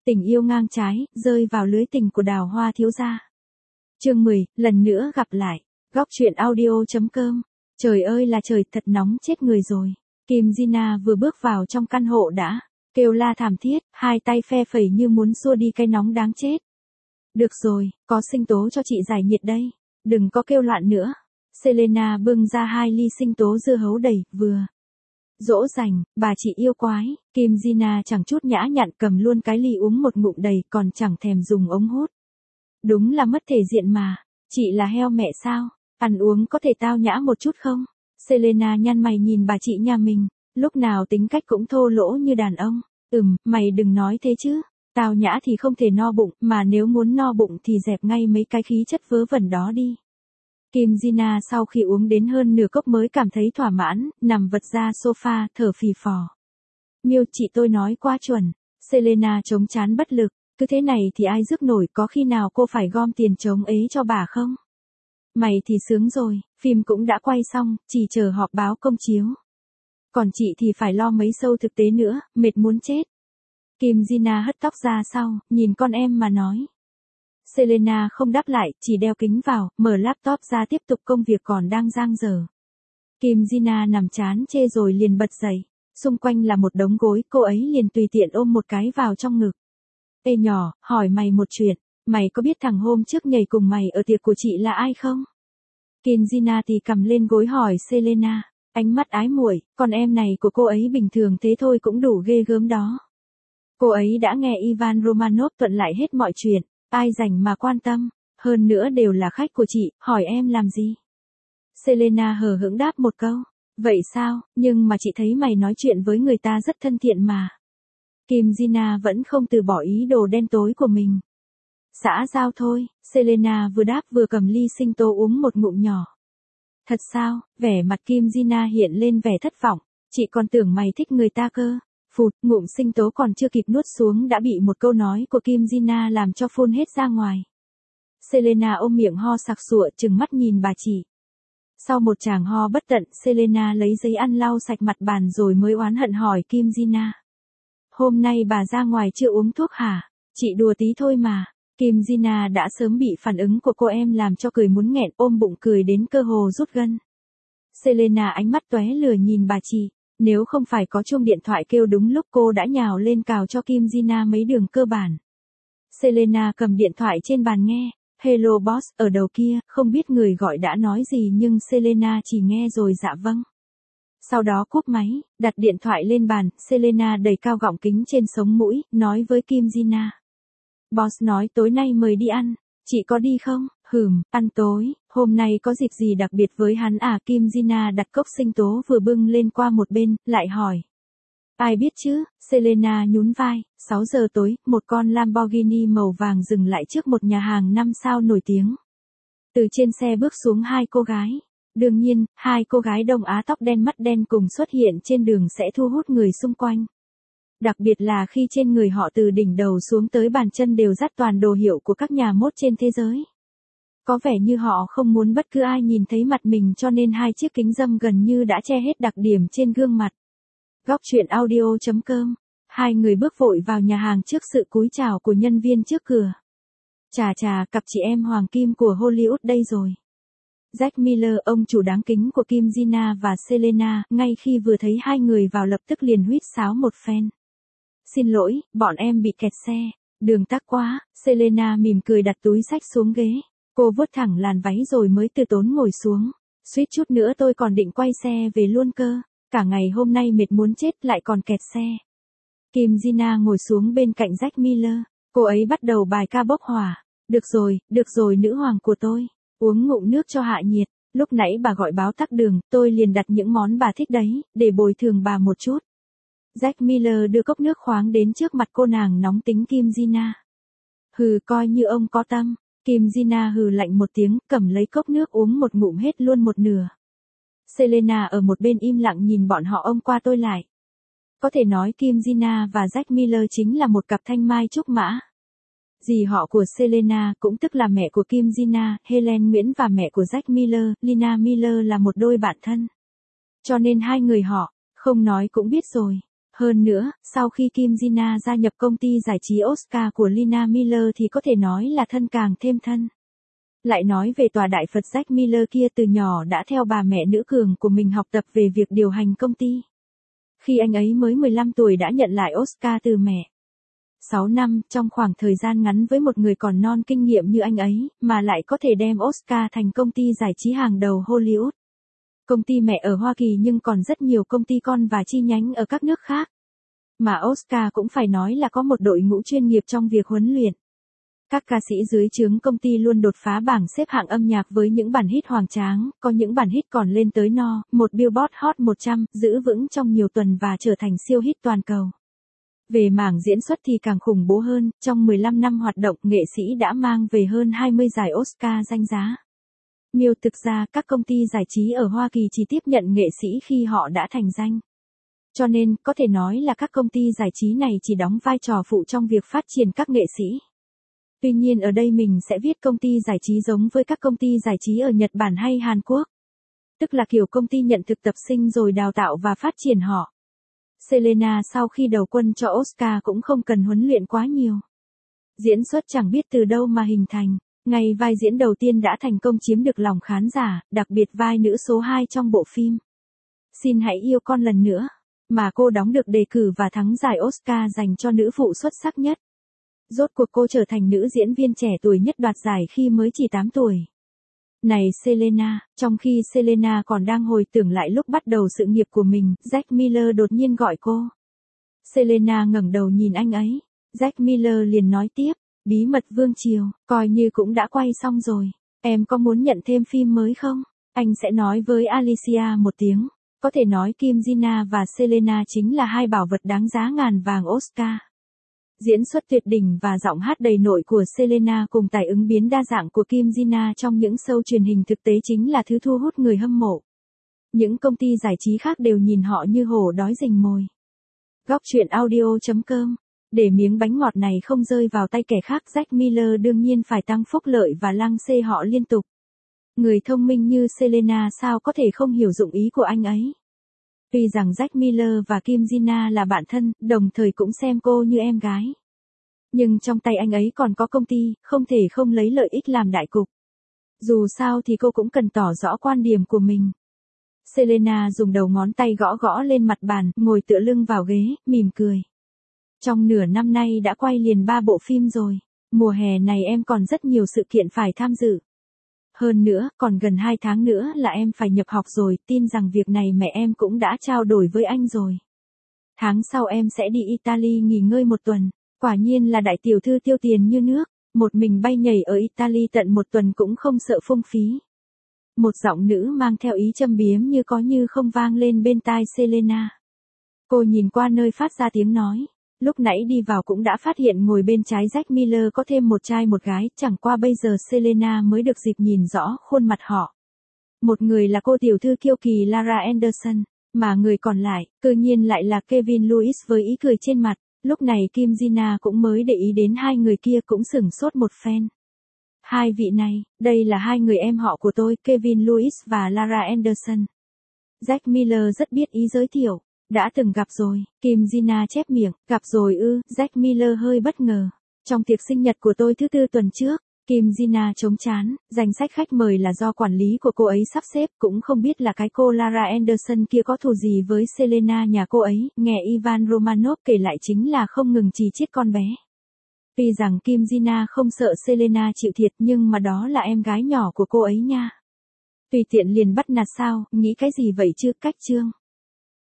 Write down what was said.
Tình yêu ngang trái, rơi vào lưới tình của Đào Hoa thiếu gia. Chương 10, lần nữa gặp lại. Góc truyện audio.com. Trời ơi là trời, thật nóng chết người rồi. Kim Jina vừa bước vào trong căn hộ đã kêu la thảm thiết, hai tay phe phẩy như muốn xua đi cái nóng đáng chết. Được rồi, có sinh tố cho chị giải nhiệt đây. Đừng có kêu loạn nữa. Selena bưng ra 2 ly sinh tố dưa hấu đầy, vừa dỗ dành, bà chị yêu quái. Kim Jina chẳng chút nhã nhặn cầm luôn cái ly uống một ngụm đầy, còn chẳng thèm dùng ống hút. Đúng là mất thể diện mà. Chị là heo mẹ sao? Ăn uống có thể tao nhã một chút không? Selena nhăn mày nhìn bà chị nhà mình, lúc nào tính cách cũng thô lỗ như đàn ông. Mày đừng nói thế chứ. Tao nhã thì không thể no bụng, mà nếu muốn no bụng thì dẹp ngay mấy cái khí chất vớ vẩn đó đi. Kim Jina sau khi uống đến hơn nửa cốc mới cảm thấy thỏa mãn, nằm vật ra sofa, thở phì phò. Miêu, chị tôi nói quá chuẩn. Selena chống trán bất lực, cứ thế này thì ai rước nổi, có khi nào cô phải gom tiền chống ế cho bà không? Mày thì sướng rồi, phim cũng đã quay xong, chỉ chờ họp báo công chiếu. Còn chị thì phải lo mấy show thực tế nữa, mệt muốn chết. Kim Jina hất tóc ra sau, nhìn con em mà nói. Selena không đáp lại, chỉ đeo kính vào, mở laptop ra tiếp tục công việc còn đang dang dở. Kim Jina nằm chán chê rồi liền bật dậy. Xung quanh là một đống gối, cô ấy liền tùy tiện ôm một cái vào trong ngực. Ê nhỏ, hỏi mày một chuyện, mày có biết thằng hôm trước nhảy cùng mày ở tiệc của chị là ai không? Kim Jina thì cầm lên gối hỏi Selena, ánh mắt ái muội, con em này của cô ấy bình thường thế thôi cũng đủ ghê gớm đó. Cô ấy đã nghe Ivan Romanov thuận lại hết mọi chuyện, ai rảnh mà quan tâm, hơn nữa đều là khách của chị, hỏi em làm gì? Selena hờ hững đáp một câu, vậy sao, nhưng mà chị thấy mày nói chuyện với người ta rất thân thiện mà. Kim Jina vẫn không từ bỏ ý đồ đen tối của mình. Xã giao thôi, Selena vừa đáp vừa cầm ly sinh tố uống một ngụm nhỏ. Thật sao, vẻ mặt Kim Jina hiện lên vẻ thất vọng, chị còn tưởng mày thích người ta cơ. Phụt, ngụm sinh tố còn chưa kịp nuốt xuống đã bị một câu nói của Kim Jina làm cho phun hết ra ngoài. Selena ôm miệng ho sặc sụa trừng mắt nhìn bà chị. Sau một tràng ho bất tận, Selena lấy giấy ăn lau sạch mặt bàn rồi mới oán hận hỏi Kim Jina. Hôm nay bà ra ngoài chưa uống thuốc hả? Chị đùa tí thôi mà. Kim Jina đã sớm bị phản ứng của cô em làm cho cười muốn nghẹn, ôm bụng cười đến cơ hồ rút gân. Selena ánh mắt tóe lửa nhìn bà chị. Nếu không phải có chuông điện thoại kêu đúng lúc cô đã nhào lên cào cho Kim Jina mấy đường cơ bản. Selena cầm điện thoại trên bàn nghe. Hello boss, ở đầu kia, không biết người gọi đã nói gì nhưng Selena chỉ nghe rồi dạ vâng. Sau đó cúp máy, đặt điện thoại lên bàn, Selena đẩy cao gọng kính trên sống mũi, nói với Kim Jina. Boss nói tối nay mời đi ăn, chị có đi không? Ăn tối, hôm nay có dịp gì đặc biệt với hắn à? Kim Jina đặt cốc sinh tố vừa bưng lên qua một bên, lại hỏi. Ai biết chứ, Selena nhún vai. 6 giờ tối, một con Lamborghini màu vàng dừng lại trước một nhà hàng 5 sao nổi tiếng. Từ trên xe bước xuống 2 cô gái. Đương nhiên, 2 cô gái Đông Á tóc đen mắt đen cùng xuất hiện trên đường sẽ thu hút người xung quanh. Đặc biệt là khi trên người họ từ đỉnh đầu xuống tới bàn chân đều dắt toàn đồ hiệu của các nhà mốt trên thế giới. Có vẻ như họ không muốn bất cứ ai nhìn thấy mặt mình cho nên 2 chiếc kính râm gần như đã che hết đặc điểm trên gương mặt. Góc truyện audio.com. 2 người bước vội vào nhà hàng trước sự cúi chào của nhân viên trước cửa. Chà, cặp chị em hoàng kim của Hollywood đây rồi. Jack Miller, ông chủ đáng kính của Kim Jina và Selena, ngay khi vừa thấy 2 người vào lập tức liền huýt sáo một phen. Xin lỗi, bọn em bị kẹt xe, đường tắc quá. Selena mỉm cười đặt túi xách xuống ghế. Cô vuốt thẳng làn váy rồi mới từ tốn ngồi xuống. Suýt chút nữa tôi còn định quay xe về luôn cơ. Cả ngày hôm nay mệt muốn chết lại còn kẹt xe. Kim Jina ngồi xuống bên cạnh Jack Miller. Cô ấy bắt đầu bài ca bốc hỏa. Được rồi nữ hoàng của tôi. Uống ngụm nước cho hạ nhiệt. Lúc nãy bà gọi báo tắc đường, tôi liền đặt những món bà thích đấy, để bồi thường bà một chút. Jack Miller đưa cốc nước khoáng đến trước mặt cô nàng nóng tính Kim Jina. Coi như ông có tâm. Kim Jina hừ lạnh một tiếng, cầm lấy cốc nước uống một ngụm hết luôn một nửa. Selena ở một bên im lặng nhìn bọn họ ông qua tôi lại. Có thể nói Kim Jina và Jack Miller chính là một cặp thanh mai trúc mã. Dì họ của Selena cũng tức là mẹ của Kim Jina, Helen Nguyễn và mẹ của Jack Miller, Lina Miller là một đôi bạn thân. Cho nên 2 người họ, không nói cũng biết rồi. Hơn nữa, sau khi Kim Jina gia nhập công ty giải trí Oscar của Lina Miller thì có thể nói là thân càng thêm thân. Lại nói về tòa đại Phật Jack Miller kia, từ nhỏ đã theo bà mẹ nữ cường của mình học tập về việc điều hành công ty. Khi anh ấy mới 15 tuổi đã nhận lại Oscar từ mẹ. 6 năm, trong khoảng thời gian ngắn với một người còn non kinh nghiệm như anh ấy, mà lại có thể đem Oscar thành công ty giải trí hàng đầu Hollywood. Công ty mẹ ở Hoa Kỳ nhưng còn rất nhiều công ty con và chi nhánh ở các nước khác. Mà Oscar cũng phải nói là có một đội ngũ chuyên nghiệp trong việc huấn luyện. Các ca sĩ dưới trướng công ty luôn đột phá bảng xếp hạng âm nhạc với những bản hit hoành tráng, có những bản hit còn lên tới một Billboard Hot 100, giữ vững trong nhiều tuần và trở thành siêu hit toàn cầu. Về mảng diễn xuất thì càng khủng bố hơn, trong 15 năm hoạt động, nghệ sĩ đã mang về hơn 20 giải Oscar danh giá. Thực ra, các công ty giải trí ở Hoa Kỳ chỉ tiếp nhận nghệ sĩ khi họ đã thành danh. Cho nên, có thể nói là các công ty giải trí này chỉ đóng vai trò phụ trong việc phát triển các nghệ sĩ. Tuy nhiên ở đây mình sẽ viết công ty giải trí giống với các công ty giải trí ở Nhật Bản hay Hàn Quốc. Tức là kiểu công ty nhận thực tập sinh rồi đào tạo và phát triển họ. Selena sau khi đầu quân cho Oscar cũng không cần huấn luyện quá nhiều. Diễn xuất chẳng biết từ đâu mà hình thành. Ngay vai diễn đầu tiên đã thành công chiếm được lòng khán giả, đặc biệt vai nữ số 2 trong bộ phim Xin hãy yêu con lần nữa, mà cô đóng được đề cử và thắng giải Oscar dành cho nữ phụ xuất sắc nhất. Rốt cuộc cô trở thành nữ diễn viên trẻ tuổi nhất đoạt giải khi mới chỉ 8 tuổi. Này Selena, trong khi Selena còn đang hồi tưởng lại lúc bắt đầu sự nghiệp của mình, Jack Miller đột nhiên gọi cô. Selena ngẩng đầu nhìn anh ấy. Jack Miller liền nói tiếp, Bí mật Vương Triều, coi như cũng đã quay xong rồi. Em có muốn nhận thêm phim mới không? Anh sẽ nói với Alicia một tiếng. Có thể nói Kim Jina và Selena chính là hai bảo vật đáng giá ngàn vàng Oscar. Diễn xuất tuyệt đỉnh và giọng hát đầy nổi của Selena cùng tài ứng biến đa dạng của Kim Jina trong những show truyền hình thực tế chính là thứ thu hút người hâm mộ. Những công ty giải trí khác đều nhìn họ như hổ đói rình mồi. Góc truyện audio.com. Để miếng bánh ngọt này không rơi vào tay kẻ khác, Jack Miller đương nhiên phải tăng phúc lợi và lăng xê họ liên tục. Người thông minh như Selena sao có thể không hiểu dụng ý của anh ấy. Tuy rằng Jack Miller và Kim Jina là bạn thân, đồng thời cũng xem cô như em gái. Nhưng trong tay anh ấy còn có công ty, không thể không lấy lợi ích làm đại cục. Dù sao thì cô cũng cần tỏ rõ quan điểm của mình. Selena dùng đầu ngón tay gõ gõ lên mặt bàn, ngồi tựa lưng vào ghế, mỉm cười. Trong nửa năm nay đã quay liền 3 bộ phim rồi. Mùa hè này em còn rất nhiều sự kiện phải tham dự. Hơn nữa, còn gần 2 tháng nữa là em phải nhập học rồi, tin rằng việc này mẹ em cũng đã trao đổi với anh rồi. Tháng sau em sẽ đi Italy nghỉ ngơi 1 tuần. Quả nhiên là đại tiểu thư tiêu tiền như nước, một mình bay nhảy ở Italy tận 1 tuần cũng không sợ phung phí. Một giọng nữ mang theo ý châm biếm như có như không vang lên bên tai Selena. Cô nhìn qua nơi phát ra tiếng nói. Lúc nãy đi vào cũng đã phát hiện ngồi bên trái Jack Miller có thêm một trai một gái, chẳng qua bây giờ Selena mới được dịp nhìn rõ khuôn mặt họ. Một người là cô tiểu thư kiêu kỳ Lara Anderson, mà người còn lại, tự nhiên lại là Kevin Lewis với ý cười trên mặt. Lúc này Kim Jina cũng mới để ý đến hai người kia, cũng sửng sốt một phen. Hai vị này, đây là hai người em họ của tôi, Kevin Lewis và Lara Anderson. Jack Miller rất biết ý giới thiệu. Đã từng gặp rồi, Kim Jina chép miệng, gặp rồi ư, Jack Miller hơi bất ngờ. Trong tiệc sinh nhật của tôi thứ 4 tuần trước, Kim Jina chống chán, danh sách khách mời là do quản lý của cô ấy sắp xếp, cũng không biết là cái cô Lara Anderson kia có thù gì với Selena nhà cô ấy, nghe Ivan Romanov kể lại chính là không ngừng chỉ trích con bé. Tuy rằng Kim Jina không sợ Selena chịu thiệt nhưng mà đó là em gái nhỏ của cô ấy nha. Tùy tiện liền bắt nạt sao, nghĩ cái gì vậy chứ, cách chương.